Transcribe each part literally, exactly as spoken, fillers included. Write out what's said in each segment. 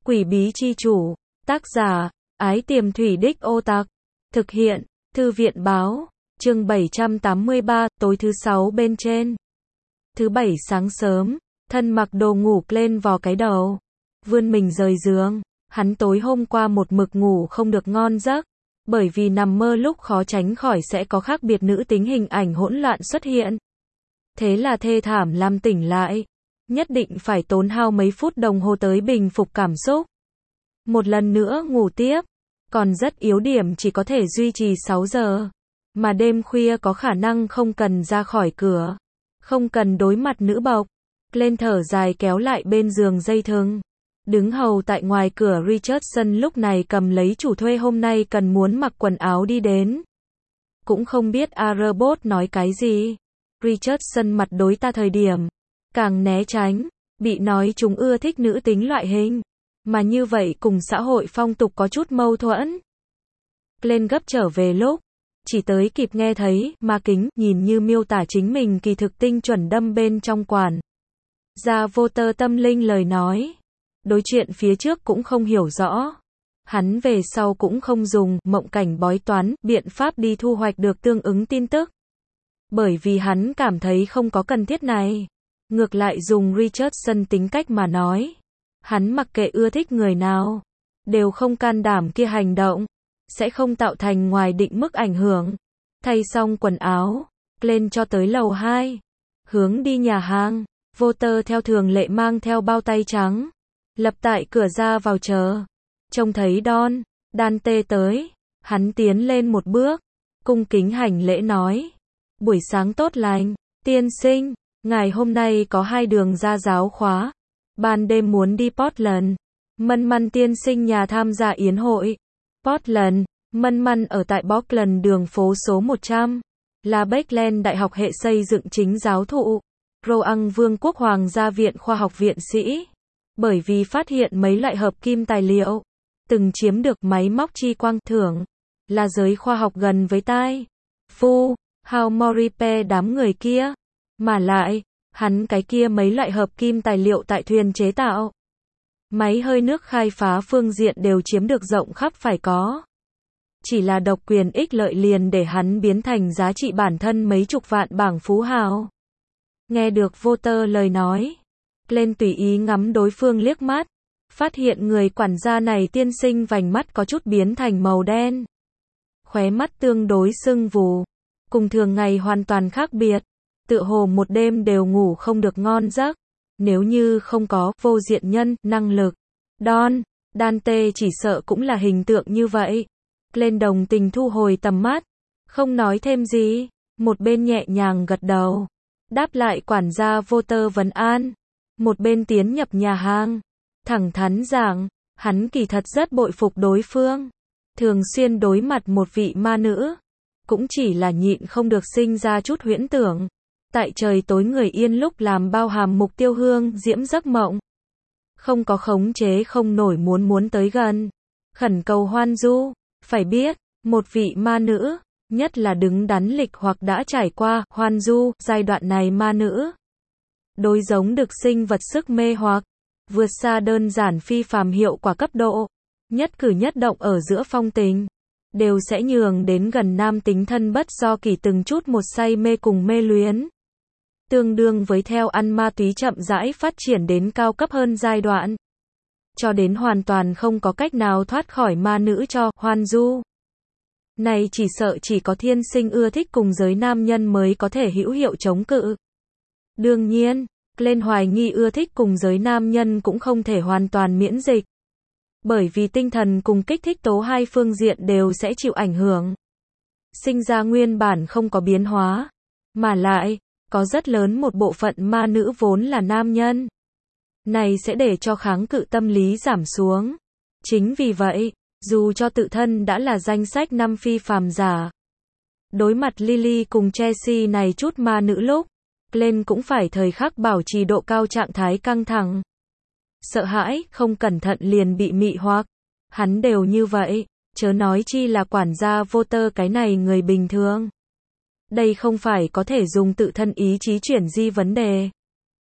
Quỷ bí chi chủ, tác giả, Ái Tiềm Thủy Đích Ô Tặc, thực hiện, Thư viện báo, chương bảy trăm tám mươi ba, tối thứ sáu bên trên. Thứ bảy sáng sớm, thân mặc đồ ngủ lên vò cái đầu, vươn mình rời giường, hắn tối hôm qua một mực ngủ không được ngon giấc, bởi vì nằm mơ lúc khó tránh khỏi sẽ có khác biệt nữ tính hình ảnh hỗn loạn xuất hiện. Thế là thê thảm làm tỉnh lại, nhất định phải tốn hao mấy phút đồng hồ tới bình phục cảm xúc. Một lần nữa ngủ tiếp, còn rất yếu điểm chỉ có thể duy trì sáu giờ, mà đêm khuya có khả năng không cần ra khỏi cửa, không cần đối mặt nữ bộc. Lên thở dài kéo lại bên giường dây thừng. Đứng hầu tại ngoài cửa Richardson lúc này cầm lấy chủ thuê hôm nay cần muốn mặc quần áo đi đến. Cũng không biết A-robot nói cái gì. Richardson mặt đối ta thời điểm, càng né tránh, bị nói chúng ưa thích nữ tính loại hình. Mà như vậy cùng xã hội phong tục có chút mâu thuẫn. Lên gấp trở về lúc, chỉ tới kịp nghe thấy, ma kính, nhìn như miêu tả chính mình kỳ thực tinh chuẩn đâm bên trong quản. Ra vô tơ tâm linh lời nói. Đối chuyện phía trước cũng không hiểu rõ. Hắn về sau cũng không dùng mộng cảnh bói toán, biện pháp đi thu hoạch được tương ứng tin tức. Bởi vì hắn cảm thấy không có cần thiết này. Ngược lại dùng Richardson tính cách mà nói. Hắn mặc kệ ưa thích người nào, đều không can đảm kia hành động, sẽ không tạo thành ngoài định mức ảnh hưởng. Thay xong quần áo, lên cho tới lầu hai, hướng đi nhà hàng. Vô tơ theo thường lệ mang theo bao tay trắng, lập tại cửa ra vào chờ. Trông thấy Don, Dante tới, hắn tiến lên một bước, cung kính hành lễ nói. Buổi sáng tốt lành, tiên sinh, ngài hôm nay có hai đường ra giáo khóa. Ban đêm muốn đi Portland. Mân Măn tiên sinh nhà tham gia yến hội. Portland, Mân Măn ở tại Portland đường phố số một trăm, là Bakeland Đại học hệ xây dựng chính giáo thụ. Roang Vương quốc Hoàng gia viện khoa học viện sĩ. Bởi vì phát hiện mấy loại hợp kim tài liệu, từng chiếm được máy móc chi quang thưởng, là giới khoa học gần với tai. Phu, Hao Moripe đám người kia. Mà lại, hắn cái kia mấy loại hợp kim tài liệu tại thuyền chế tạo, máy hơi nước khai phá phương diện đều chiếm được rộng khắp phải có. Chỉ là độc quyền ích lợi liền để hắn biến thành giá trị bản thân mấy chục vạn bảng phú hào. Nghe được vô tơ lời nói, lên tùy ý ngắm đối phương liếc mắt, phát hiện người quản gia này tiên sinh vành mắt có chút biến thành màu đen. Khóe mắt tương đối sưng vù, cùng thường ngày hoàn toàn khác biệt. Tựa hồ một đêm đều ngủ không được ngon giấc. Nếu như không có vô diện nhân, năng lực, Don, Dante chỉ sợ cũng là hình tượng như vậy. Lên đồng tình thu hồi tầm mắt, không nói thêm gì, một bên nhẹ nhàng gật đầu, đáp lại quản gia vô tơ vấn an, một bên tiến nhập nhà hàng, thẳng thắn giảng, hắn kỳ thật rất bội phục đối phương, thường xuyên đối mặt một vị ma nữ, cũng chỉ là nhịn không được sinh ra chút huyễn tưởng. Tại trời tối người yên lúc làm bao hàm mục tiêu hương diễm giấc mộng. Không có khống chế không nổi muốn muốn tới gần. Khẩn cầu hoan du. Phải biết, một vị ma nữ, nhất là đứng đắn lịch hoặc đã trải qua hoan du giai đoạn này ma nữ. Đối giống được sinh vật sức mê hoặc, vượt xa đơn giản phi phàm hiệu quả cấp độ. Nhất cử nhất động ở giữa phong tình, đều sẽ nhường đến gần nam tính thân bất do kỳ từng chút một say mê cùng mê luyến. Tương đương với theo ăn ma túy chậm rãi phát triển đến cao cấp hơn giai đoạn. Cho đến hoàn toàn không có cách nào thoát khỏi ma nữ cho hoan du. Này chỉ sợ chỉ có thiên sinh ưa thích cùng giới nam nhân mới có thể hữu hiệu chống cự. Đương nhiên, lên hoài nghi ưa thích cùng giới nam nhân cũng không thể hoàn toàn miễn dịch. Bởi vì tinh thần cùng kích thích tố hai phương diện đều sẽ chịu ảnh hưởng. Sinh ra nguyên bản không có biến hóa. Mà lại, có rất lớn một bộ phận ma nữ vốn là nam nhân. Này sẽ để cho kháng cự tâm lý giảm xuống. Chính vì vậy, dù cho tự thân đã là danh sách năm phi phàm giả, đối mặt Lily cùng Chelsea này chút ma nữ lúc, lên cũng phải thời khắc bảo trì độ cao trạng thái căng thẳng. Sợ hãi, không cẩn thận liền bị mị hoặc. Hắn đều như vậy, chớ nói chi là quản gia vô tơ cái này người bình thường. Đây không phải có thể dùng tự thân ý chí chuyển di vấn đề.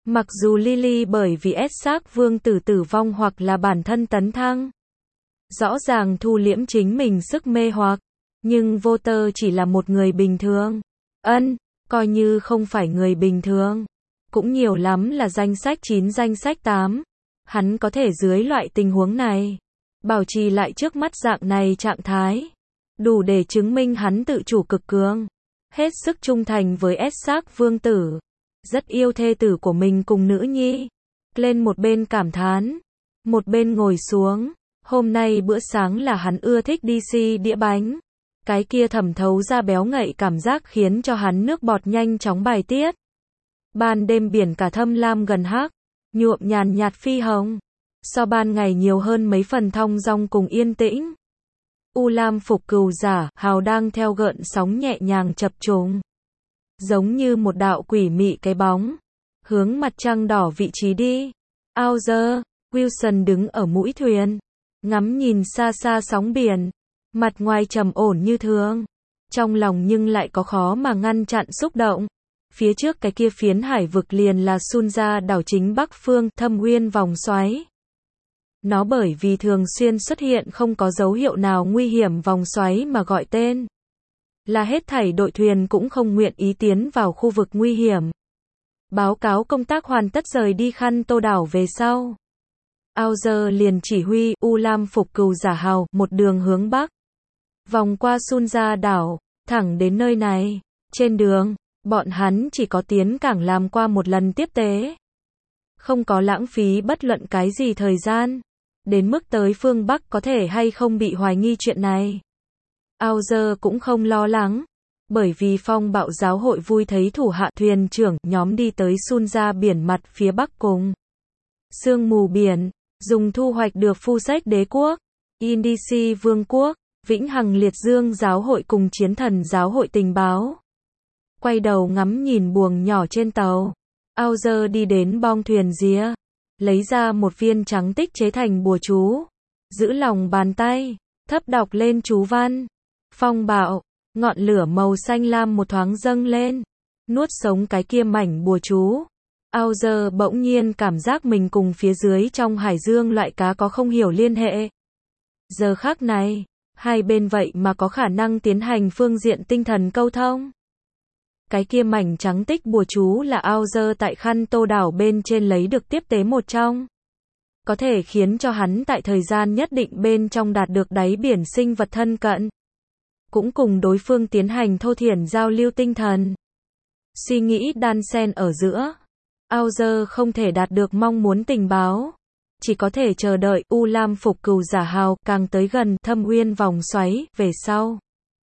Mặc dù Lily bởi vì Essex vương tử tử vong hoặc là bản thân tấn thăng, rõ ràng thu liễm chính mình sức mê hoặc, nhưng Walter chỉ là một người bình thường. Ân, coi như không phải người bình thường, cũng nhiều lắm là danh sách chín danh sách tám. Hắn có thể dưới loại tình huống này, bảo trì lại trước mắt dạng này trạng thái, đủ để chứng minh hắn tự chủ cực cường, hết sức trung thành với Essex vương tử, rất yêu thê tử của mình cùng nữ nhi. Lên một bên cảm thán, một bên ngồi xuống. Hôm nay bữa sáng là hắn ưa thích đi xi đĩa bánh. Cái kia thẩm thấu ra béo ngậy cảm giác khiến cho hắn nước bọt nhanh chóng bài tiết. Ban đêm biển cả thâm lam gần hắc, nhuộm nhàn nhạt phi hồng. So ban ngày nhiều hơn mấy phần thong dong cùng yên tĩnh. U lam phục cừu giả, hào đang theo gợn sóng nhẹ nhàng chập trùng. Giống như một đạo quỷ mị cái bóng. Hướng mặt trăng đỏ vị trí đi. Auger, Wilson đứng ở mũi thuyền. Ngắm nhìn xa xa sóng biển. Mặt ngoài trầm ổn như thường. Trong lòng nhưng lại có khó mà ngăn chặn xúc động. Phía trước cái kia phiến hải vực liền là Sunja đảo chính Bắc Phương, Thâm Uyên vòng xoáy. Nó bởi vì thường xuyên xuất hiện không có dấu hiệu nào nguy hiểm vòng xoáy mà gọi tên. Là hết thảy đội thuyền cũng không nguyện ý tiến vào khu vực nguy hiểm. Báo cáo công tác hoàn tất rời đi Khăn Tô đảo về sau. Auger liền chỉ huy U Lam phục cừu giả hào một đường hướng Bắc. Vòng qua Sunja đảo, thẳng đến nơi này. Trên đường, bọn hắn chỉ có tiến cảng làm qua một lần tiếp tế. Không có lãng phí bất luận cái gì thời gian. Đến mức tới phương Bắc có thể hay không bị hoài nghi chuyện này. Auger cũng không lo lắng. Bởi vì phong bạo giáo hội vui thấy thủ hạ thuyền trưởng nhóm đi tới Sunja biển mặt phía Bắc cùng. Sương mù biển, dùng thu hoạch được phu sách đế quốc, Indisi vương quốc, Vĩnh Hằng Liệt Dương giáo hội cùng Chiến Thần giáo hội tình báo. Quay đầu ngắm nhìn buồng nhỏ trên tàu. Auger đi đến bong thuyền ría. Lấy ra một viên trắng tích chế thành bùa chú. Giữ lòng bàn tay. Thấp đọc lên chú văn. Phong bạo. Ngọn lửa màu xanh lam một thoáng dâng lên. Nuốt sống cái kia mảnh bùa chú. Auger bỗng nhiên cảm giác mình cùng phía dưới trong hải dương loại cá có không hiểu liên hệ. Giờ khắc này, hai bên vậy mà có khả năng tiến hành phương diện tinh thần câu thông. Cái kia mảnh trắng tích bùa chú là Auger tại Khăn Tô đảo bên trên lấy được tiếp tế một trong. Có thể khiến cho hắn tại thời gian nhất định bên trong đạt được đáy biển sinh vật thân cận. Cũng cùng đối phương tiến hành thô thiển giao lưu tinh thần. Suy nghĩ đan xen ở giữa. Auger không thể đạt được mong muốn tình báo. Chỉ có thể chờ đợi U Lam phục cừu giả hào càng tới gần Thâm Uyên vòng xoáy về sau.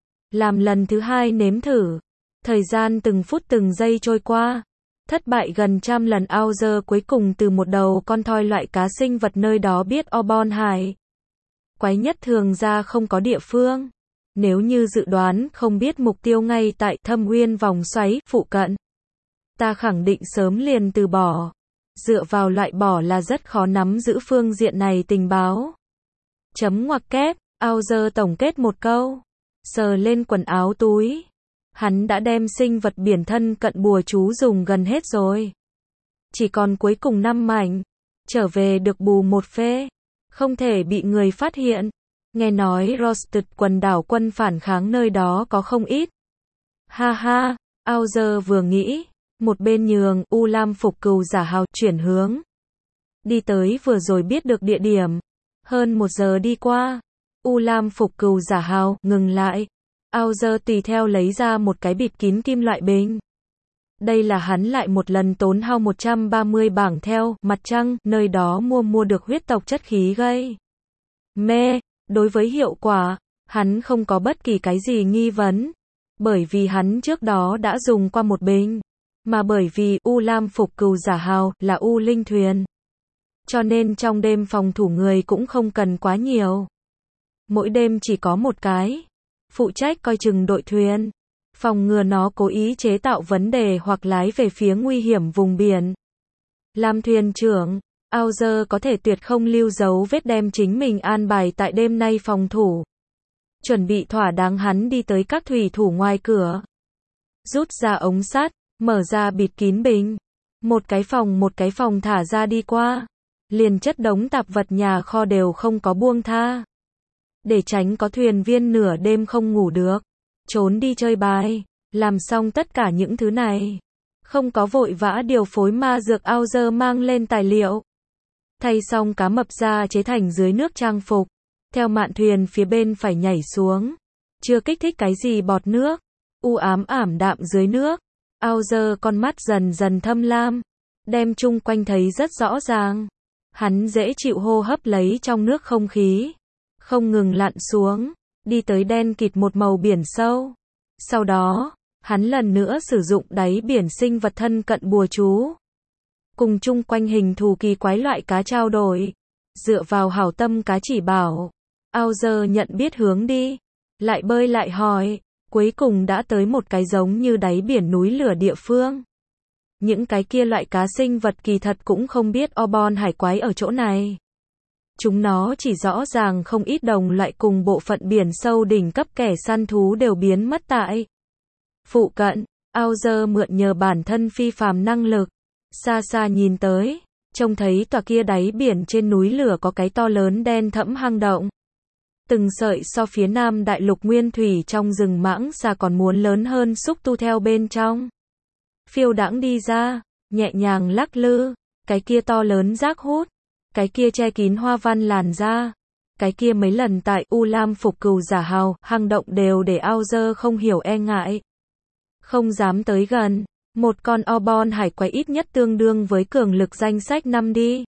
Làm lần thứ hai nếm thử. Thời gian từng phút từng giây trôi qua. Thất bại gần trăm lần Auger cuối cùng từ một đầu con thoi loại cá sinh vật nơi đó biết Obon hải. Quái nhất thường ra không có địa phương. Nếu như dự đoán không biết mục tiêu ngay tại Thâm Uyên vòng xoáy phụ cận. Ta khẳng định sớm liền từ bỏ. Dựa vào loại bỏ là rất khó nắm giữ phương diện này tình báo. Chấm ngoặc kép, Auger tổng kết một câu. Sờ lên quần áo túi. Hắn đã đem sinh vật biển thân cận bùa chú dùng gần hết rồi. Chỉ còn cuối cùng năm mảnh. Trở về được bù một phê. Không thể bị người phát hiện. Nghe nói Rosted quần đảo quân phản kháng nơi đó có không ít. Ha ha, Auger vừa nghĩ. Một bên nhường U Lam phục cừu giả hào chuyển hướng. Đi tới vừa rồi biết được địa điểm. Hơn một giờ đi qua. U Lam phục cừu giả hào ngừng lại. Auger tùy theo lấy ra một cái bịt kín kim loại bình. Đây là hắn lại một lần tốn hao một trăm ba mươi bảng theo mặt trăng, nơi đó mua mua được huyết tộc chất khí gây mê. Đối với hiệu quả, hắn không có bất kỳ cái gì nghi vấn. Bởi vì hắn trước đó đã dùng qua một bình. Mà bởi vì U Lam phục cừu giả hào là U linh thuyền. Cho nên trong đêm phòng thủ người cũng không cần quá nhiều. Mỗi đêm chỉ có một cái. Phụ trách coi chừng đội thuyền. Phòng ngừa nó cố ý chế tạo vấn đề hoặc lái về phía nguy hiểm vùng biển. Làm thuyền trưởng, Auger có thể tuyệt không lưu dấu vết đem chính mình an bài tại đêm nay phòng thủ. Chuẩn bị thỏa đáng hắn đi tới các thủy thủ ngoài cửa. Rút ra ống sắt, mở ra bịt kín bình. Một cái phòng một cái phòng thả ra đi qua. Liền chất đống tạp vật nhà kho đều không có buông tha. Để tránh có thuyền viên nửa đêm không ngủ được. Trốn đi chơi bài. Làm xong tất cả những thứ này. Không có vội vã điều phối ma dược Auger mang lên tài liệu. Thay xong cá mập ra chế thành dưới nước trang phục. Theo mạn thuyền phía bên phải nhảy xuống. Chưa kích thích cái gì bọt nước. U ám ảm đạm dưới nước. Auger con mắt dần dần thâm lam. Đem chung quanh thấy rất rõ ràng. Hắn dễ chịu hô hấp lấy trong nước không khí. Không ngừng lặn xuống. Đi tới đen kịt một màu biển sâu. Sau đó, hắn lần nữa sử dụng đáy biển sinh vật thân cận bùa chú. Cùng chung quanh hình thù kỳ quái loại cá trao đổi. Dựa vào hảo tâm cá chỉ bảo. Auger nhận biết hướng đi. Lại bơi lại hỏi. Cuối cùng đã tới một cái giống như đáy biển núi lửa địa phương. Những cái kia loại cá sinh vật kỳ thật cũng không biết Obon hải quái ở chỗ này. Chúng nó chỉ rõ ràng không ít đồng loại cùng bộ phận biển sâu đỉnh cấp kẻ săn thú đều biến mất tại phụ cận. Auger mượn nhờ bản thân phi phàm năng lực. Xa xa nhìn tới. Trông thấy tòa kia đáy biển trên núi lửa có cái to lớn đen thẫm hang động. Từng sợi so phía nam đại lục nguyên thủy trong rừng mãng xa còn muốn lớn hơn xúc tu theo bên trong. Phiêu đãng đi ra, nhẹ nhàng lắc lư, cái kia to lớn rác hút, cái kia che kín hoa văn làn da, cái kia mấy lần tại U Lam phục cừu giả hào, hang động đều để Auger không hiểu e ngại. Không dám tới gần, một con Obon hải quái ít nhất tương đương với cường lực danh sách năm đi.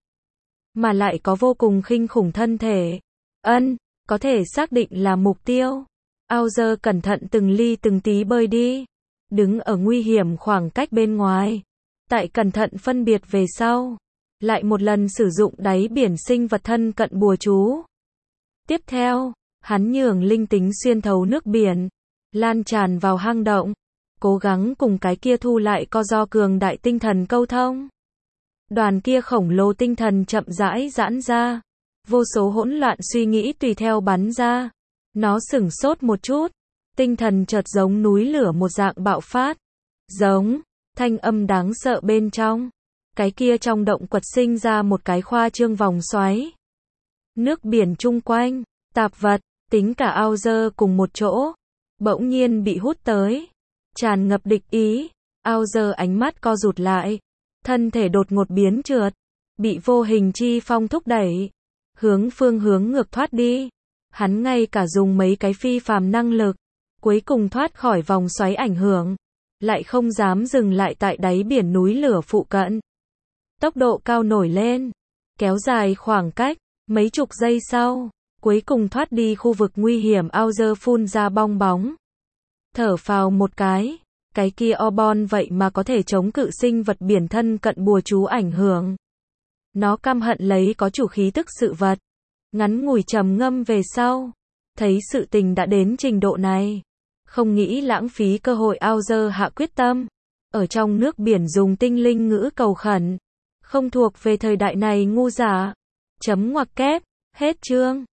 Mà lại có vô cùng kinh khủng thân thể. Ân, có thể xác định là mục tiêu. Auger cẩn thận từng ly từng tí bơi đi. Đứng ở nguy hiểm khoảng cách bên ngoài. Tại cẩn thận phân biệt về sau. Lại một lần sử dụng đáy biển sinh vật thân cận bùa chú. Tiếp theo, hắn nhường linh tính xuyên thấu nước biển. Lan tràn vào hang động. Cố gắng cùng cái kia thu lại co do cường đại tinh thần câu thông. Đoàn kia khổng lồ tinh thần chậm rãi giãn ra. Vô số hỗn loạn suy nghĩ tùy theo bắn ra. Nó sửng sốt một chút. Tinh thần chợt giống núi lửa một dạng bạo phát. Giống, thanh âm đáng sợ bên trong. Cái kia trong động quật sinh ra một cái khoa trương vòng xoáy. Nước biển chung quanh, tạp vật, tính cả Auger cùng một chỗ. Bỗng nhiên bị hút tới. Tràn ngập địch ý. Auger ánh mắt co rụt lại. Thân thể đột ngột biến trượt. Bị vô hình chi phong thúc đẩy. Hướng phương hướng ngược thoát đi. Hắn ngay cả dùng mấy cái phi phàm năng lực. Cuối cùng thoát khỏi vòng xoáy ảnh hưởng. Lại không dám dừng lại tại đáy biển núi lửa phụ cận. Tốc độ cao nổi lên. Kéo dài khoảng cách. Mấy chục giây sau. Cuối cùng thoát đi khu vực nguy hiểm. Auger phun ra bong bóng. Thở phào một cái. Cái kia Obon vậy mà có thể chống cự sinh vật biển thân cận bùa chú ảnh hưởng. Nó căm hận lấy có chủ khí tức sự vật. Ngắn ngủi trầm ngâm về sau. Thấy sự tình đã đến trình độ này. Không nghĩ lãng phí cơ hội. Auger hạ quyết tâm. Ở trong nước biển dùng tinh linh ngữ cầu khẩn. Không thuộc về thời đại này ngu giả. Chấm ngoặc kép. Hết chương.